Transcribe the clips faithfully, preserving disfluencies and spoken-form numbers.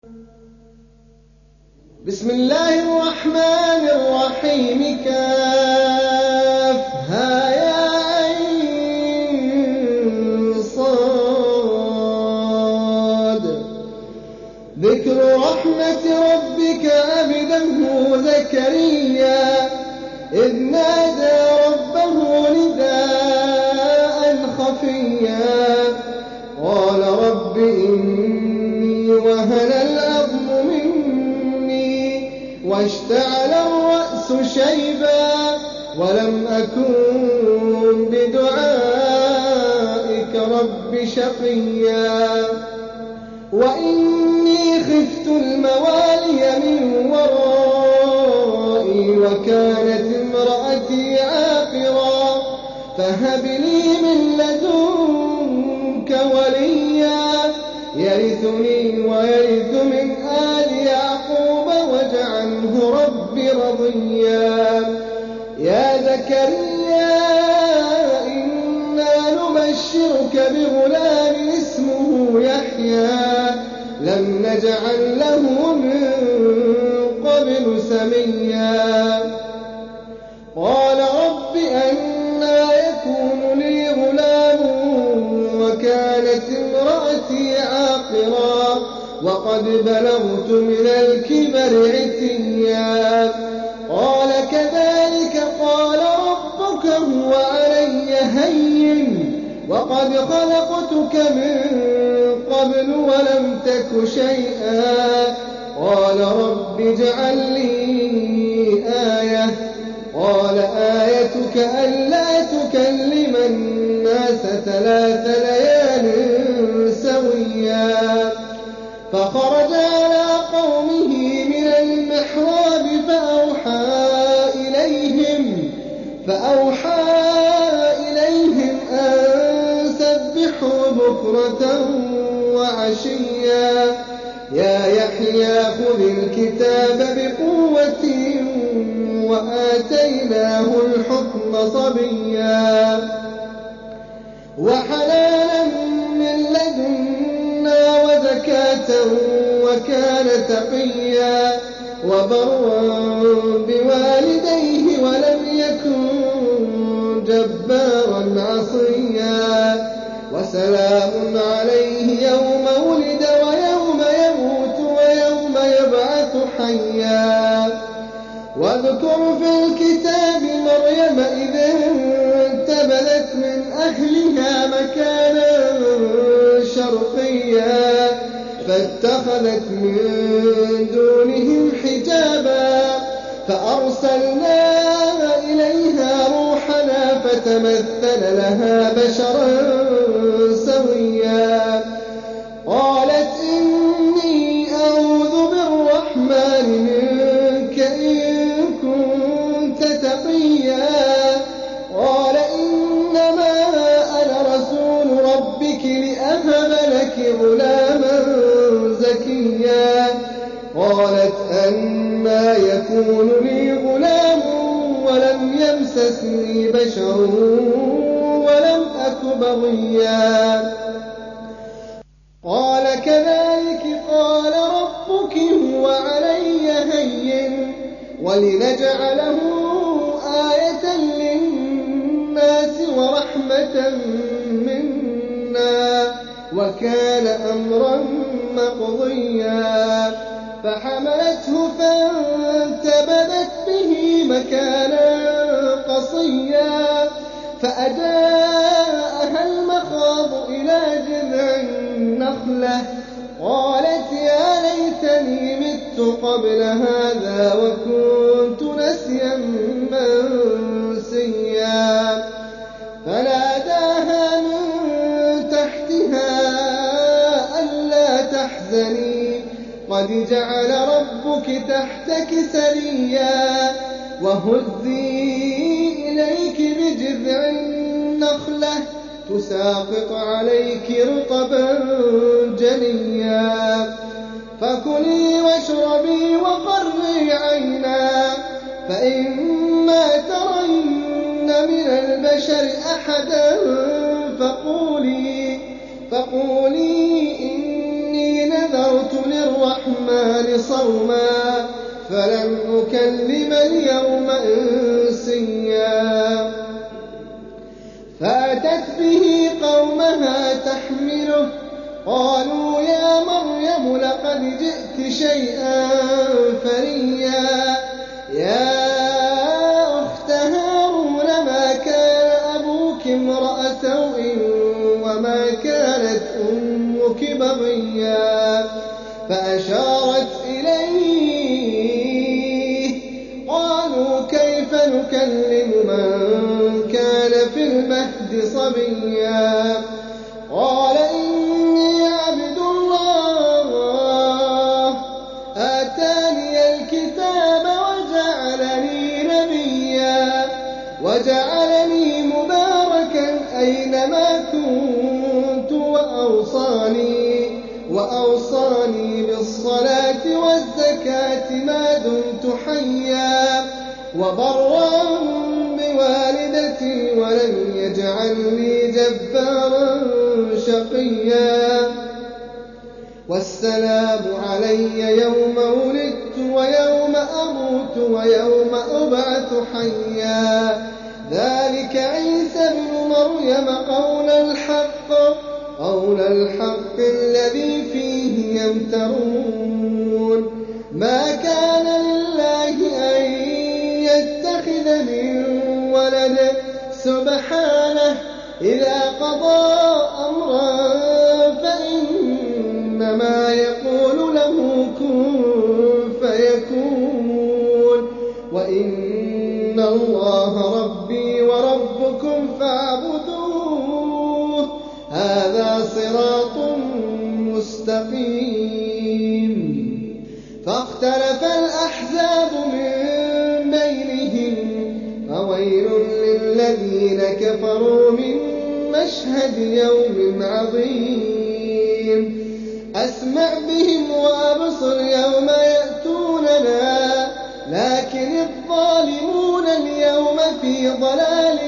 بسم الله الرحمن الرحيم. كافها يا عين صاد. ذكر رحمة ربك عبده زكريا إذ نادى ربه نداء خفيا قال رب إني وهن العظم مني واشتعل الرأس شيبا ولم أكن بدعائك رب شقيا وإني خفت الموالي من ورائي وكانت امرأتي عاقرا فهب لي من لدنك وليا يرثني ويرث من آل يعقوب واجعله رب رضيا. يا زكريا إنا نبشرك بغلام اسمه يحيى لم نجعل له من قبل سميا. قال رب أنى يكون لي غلام وكانت امرأتي عاقرا وقد بلغت من الكبر عتيا. قال كذلك قال ربك هو علي هين وقد خلقتك من قبل ولم تك شيئا. قال رب اجعل لي آية. قال آيتك ألا تكلم الناس ثلاث ليال سويا. فخرج على قومه من المحراب فأوحى إليهم فأوحى إليهم أن سبحوا بكرة وعشيا. يا يحيى خذ الكتاب بقوة وآتيناه الحكم صبيا وحنانا من لدنا وزكاة وكان تقيا وبرا بوالديه ولم يكن جبارا عصيا. وسلام عليه يوم ولد ويوم يموت ويوم يبعث حيا. واذكر في الكتاب مريم إذ انتبذت من أهلها مكانا شرقيا فاتخذت من دونهم حجابا فأرسلنا إليها روحنا فتمثل لها بشرا سويا. قالت إني أعوذ بالرحمن منك إن كنت تقيا. قال إنما أنا رسول ربك لأهب لك غلاما زكيا. قالت أنى يكون لي غلام ولم يمسسني بشر ولم أك بغيا. قال كذلك قال ربك هو علي هين ولنجعله آية للناس ورحمة منا وكان أمرا مقضيا. فحملته فانتبذت به مكانا قصيا فأجاءها المخاض إلى جذع النخلة قالت يا ليتني مت قبل هذا وكنت نسيا منسيا. فناداها من تحتها ألا تحزني قد جعل ربك تحتك سريا وهزي إليك بجذع النخلة تساقط عليك رطبا جنيا. فكلي واشربي وقري عينا فإما ترين من البشر أحدا فقولي, فقولي إني نذرت للرحمن صوما فلن أكلم اليوم إنسيا فأتت به قومها تحمله قالوا يا مريم لقد جئت شيئا فريا يا أخت هارون ما كان أبوك امرأ سوء وما كانت أمك بغيا فأشارت إليه قالوا كيف نكلم من كان في المهد صبيا قال إني عبد الله آتاني الكتاب وجعلني نبيا وجعلني مباركا أينما كنت وأوصاني, وأوصاني بالصلاة والزكاة ما دمت حيا وبرا بوالدتي ولم يجعلني جبارا شقيا والسلام علي يوم ولدت ويوم أموت ويوم أبعث حيا ذلك عيسى ابن مريم قول الحق قول الحق الذي فيه يمترون ما كان لله أن يتخذ من ولد سبحانه إذا قضى أمرا فإنما يقول له كن فيكون وإن الله ربي وربكم فاعبدوه هذا صراط مستقيم فاختلف الأحزاب من بينهم فويل للذين كفروا من مشهد يوم عظيم أسمع بهم وأبصر يوم يأتوننا لكن الظالمون اليوم في ضلال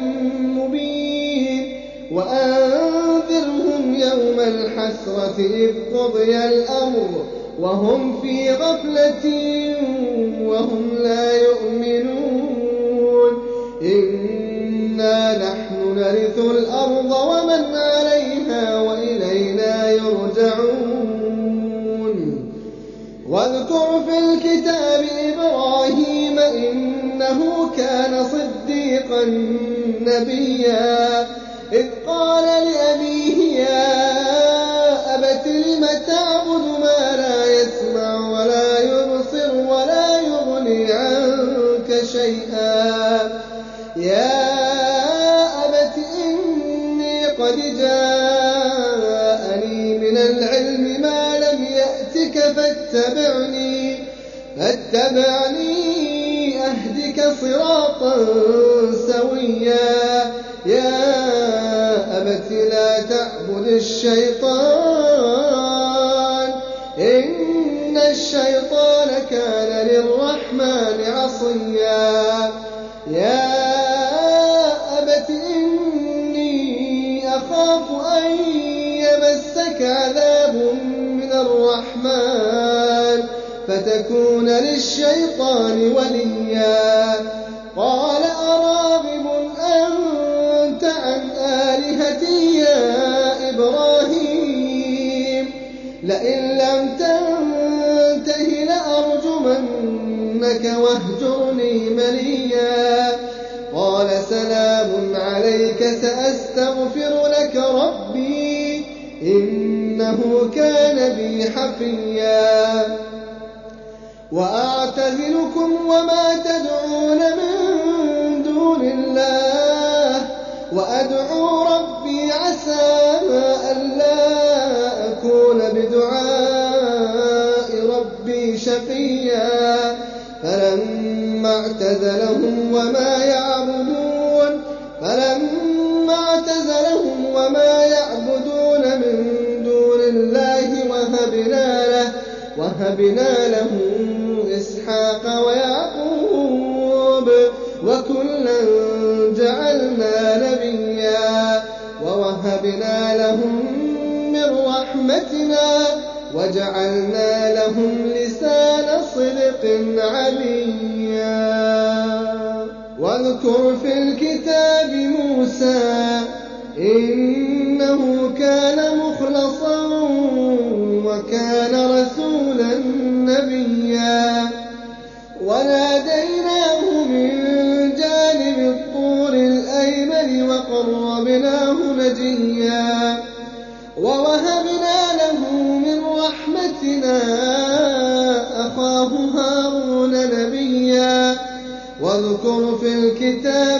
مبين وأنذرهم يوم الحسرة إذ قضي الأمر وهم في غفلة وهم لا يؤمنون إنا نحن نرث الأرض ومن عليها وإلينا يرجعون واذكر في الكتاب إبراهيم إنه كان صديقا نبيا إذ قال لأبيه يا أبت لم تعبد ما لا يسمع ولا يبصر ولا يغني عنك شيئا يا أبت إني قد جاءني من العلم ما لم يأتك فاتبعني فاتبعني أهدك صراطا سويا يا أبت لا تعبد الشيطان إن الشيطان كان للرحمن عصيا يا أبت إني أخاف أن يمسك عذاب من الرحمن فتكون للشيطان وليا قال أراغب أنت عن آلهتي يا إبراهيم لئن لم تنته لأرجمنك واهجرني مليا قال سلام عليك سأستغفر لك ربي إنه كان بي حفيا وأعتزلكم وما تدعون من دون الله وأدعو ربي عسى ألا أكون بدعاء ربي شقيا فلما اعتزلهم وما يعبدون فلما اعتزلهم وما يعبدون من دون الله وهبنا له وهبنا له إسحاق ويعقوب وكلا جعلنا نبيا ووهبنا لهم من رحمتنا وجعلنا لهم لسان صدق عليا. واذكر في الكتاب موسى إنه كان مخلصا وكان رسولا نبيا. وناديناه من جانب الطور الأيمن وقربناه نجيا. ووهبنا له من رحمتنا أخاه هارون نبيا. واذكر في الكتاب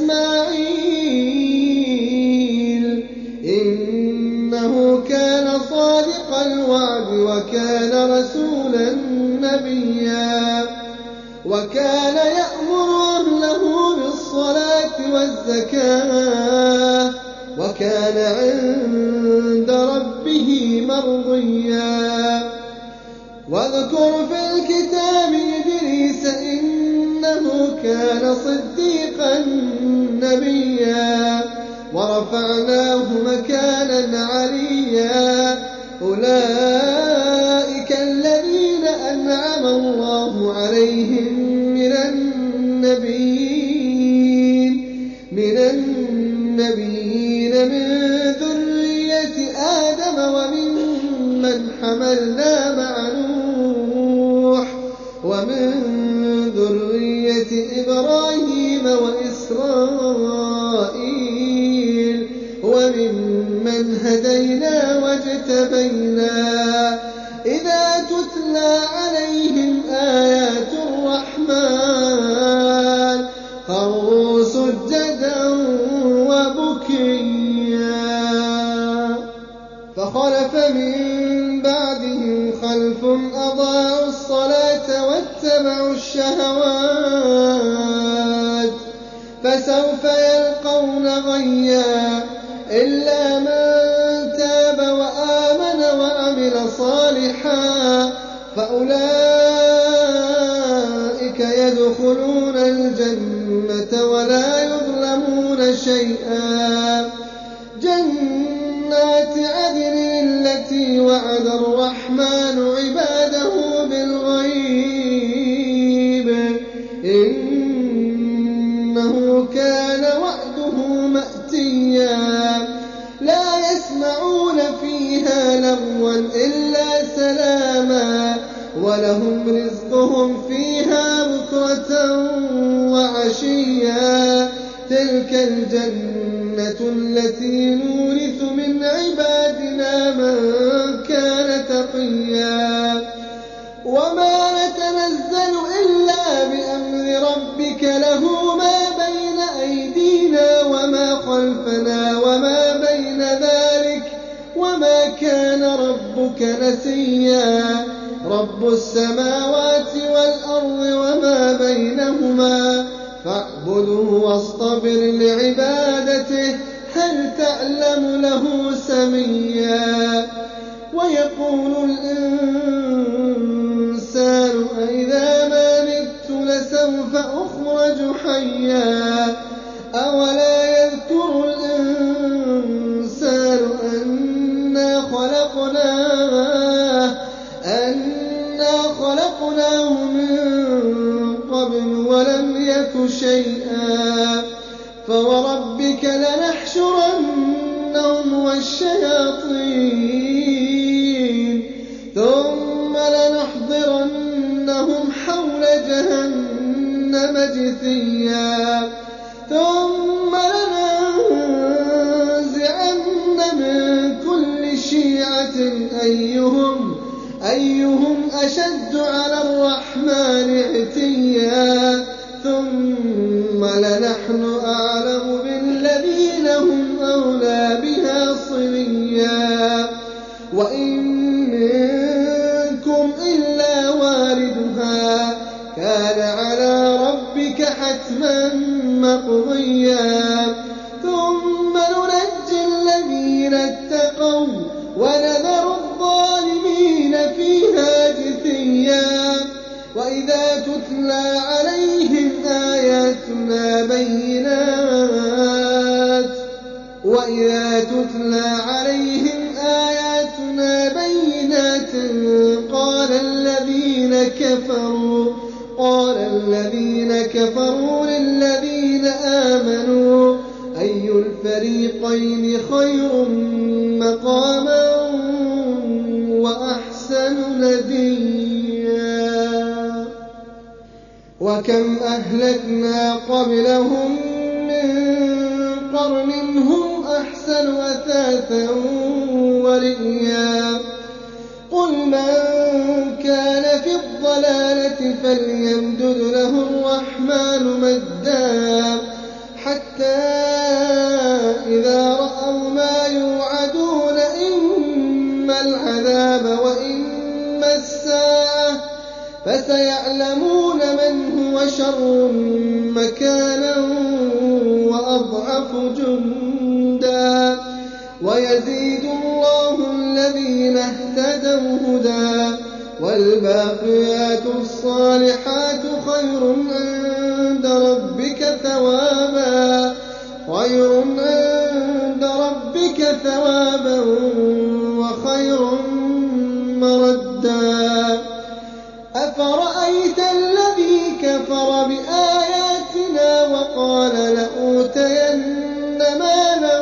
إسماعيل إنه كان صادق الوعد وكان رسولا نبيا. وكان يأمر أهله بالصلاة والزكاة وكان عند ربه مرضيا. واذكر في الكتاب إدريس إنه كان صديقا نبيا. ورفعناه مكانا عليا. أولئك الذين أنعم الله عليهم من النبيين من النبيين من ذرية آدم وممن حملنا مع نوح ومن ذرية إبراهيم وإسرائيل وممن هدينا واجتبينا. إذا تتلى عليهم آيات الرحمن خروا سجدا وبكيا. فخلف من بعدهم خلف أضاعوا الصلاة واتبعوا الشهوات فسوف يلقون غيا. إلا من تاب وآمن وعمل صالحا فأولئك يدخلون الجنة ولا يظلمون شيئا. جنات عدن التي وعد الرحمن عباده بالغيب إنه كان وعده مأتيا. لا يسمعون فيها لغوا إلا سلاما ولهم رزقهم فيها بكرة وعشيا. تلك الجنة التي نورث من عبادنا من كان تقيا. وما نتنزل إلا بأمر ربك له ما بين أيدينا وما خلفنا وما بين ذلك وما كان ربك نسيا. رب السماوات والأرض وما بينهما فاعبده واصطبر لعبادته هل تعلم له سميا. ويقول الإنسان أإذا ما مت لسوف أخرج حيا. أولا يذكر الإنسان أنا خلقناه أنا خلقناه من قبل ولم يك شيئا. فوربك لنحشرنهم والشياطين ثم لنحضرنهم حول جهنم جثيا. ثم لننزعن من كل شيعة أيهم أيهم أشد على الرحمن عتيا. ثم لنحن أعلم بالذين هم أولى بها صليا. وإن منكم إلا واردها كان على ربك حتما مقضيا. ثم ننجي الذين اتقوا ونذر الظالمين فيها جثيا. وإذا تتلى عليهم آياتنا بينات وإذا تتلى عليهم آياتنا بينات الذين كفروا قال الذين كفروا للذين آمنوا أي الفريقين خير مقاما وأحسن نديا وكم أهلكنا قبلهم من قرن هم أحسن أثاثا ورئيا قل من كان في الضلالة فليمدد له الرحمن مدا حتى إذا رأوا ما يوعدون إما العذاب وإما الساعة فسيعلمون من هو شر مكانا وأضعف جندا ويزيد الله الذين اهتدوا هدى والباقيات الصالحات خير عند ربك ثوابا خير عند ربك ثوابا وخير مردا أفرأيت الذي كفر بآياتنا وقال لأوتين مالا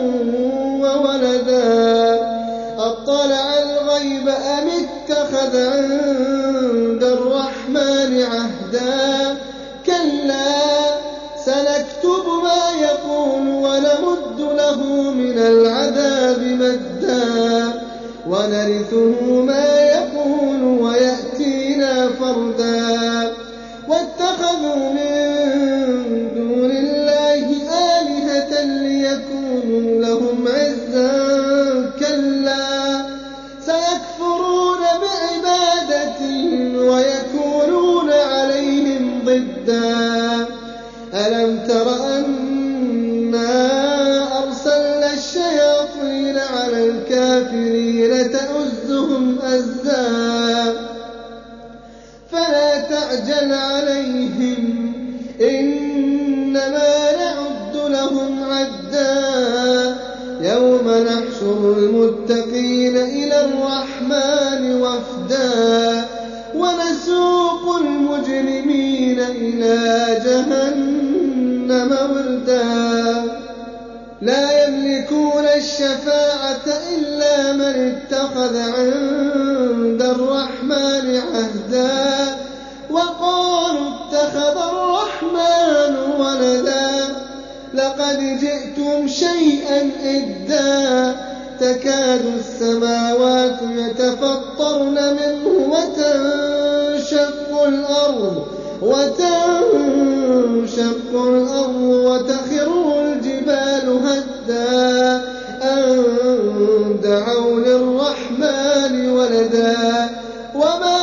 وولدا أطلع الغيب أم اتخذ عند الرحمن عهدا كلا سنكتب ما يقول ونمد له من العذاب مدا ونرثه ما يقول ويأتينا فردا واتخذوا من دون الله آلهة ليكونوا لهم عزا كلا سيكفرون بعبادتهم ويكونون عليهم ضدا ألم تر أنا أرسلنا الشياطين على الكافرين تؤزهم أزا فلا تعجل عليهم إنما نعد لهم عدا يوم نحشر المتقين إلى الرحمن وفدا ونسوق المجرمين إلى جهنم وردا لا يملكون الشفاعة إلا من اتخذ عند الرحمن عهدا وقالوا اتخذ الرحمن ولدا لقد جئتم شيئا إدا تكاد السماوات يتفطرن منه وتنشق الأرض وتنشق الأرض وتخر الجبال هدا أن دعوا للرحمن ولدا وما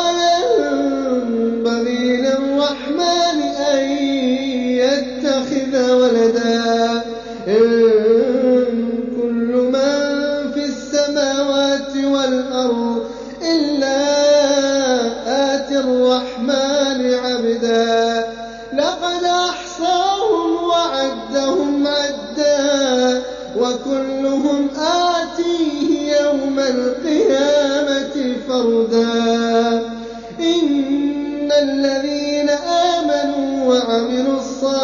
ينبغي للرحمن أن يتخذ ولدا إن كل من في السماوات والأرض إلا آتي الرحمن عبدا لقد أحصاهم وعدهم عدا وكلهم آتيه يوم القيامة فردا إن الذين آمنوا وعملوا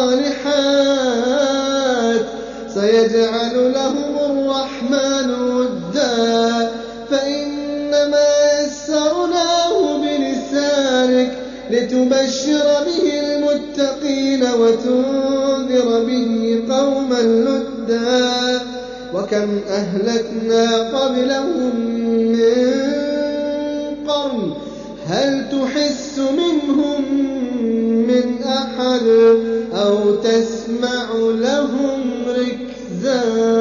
الصالحات سيجعل لهم الرحمن ودا فإنما يسرناه بلسانك لتبشر به المتقين وتنذر به قوما لدا وكم أهلكنا قبلهم من قرن هل تحس منهم من أحد أو تسمع لهم ركزا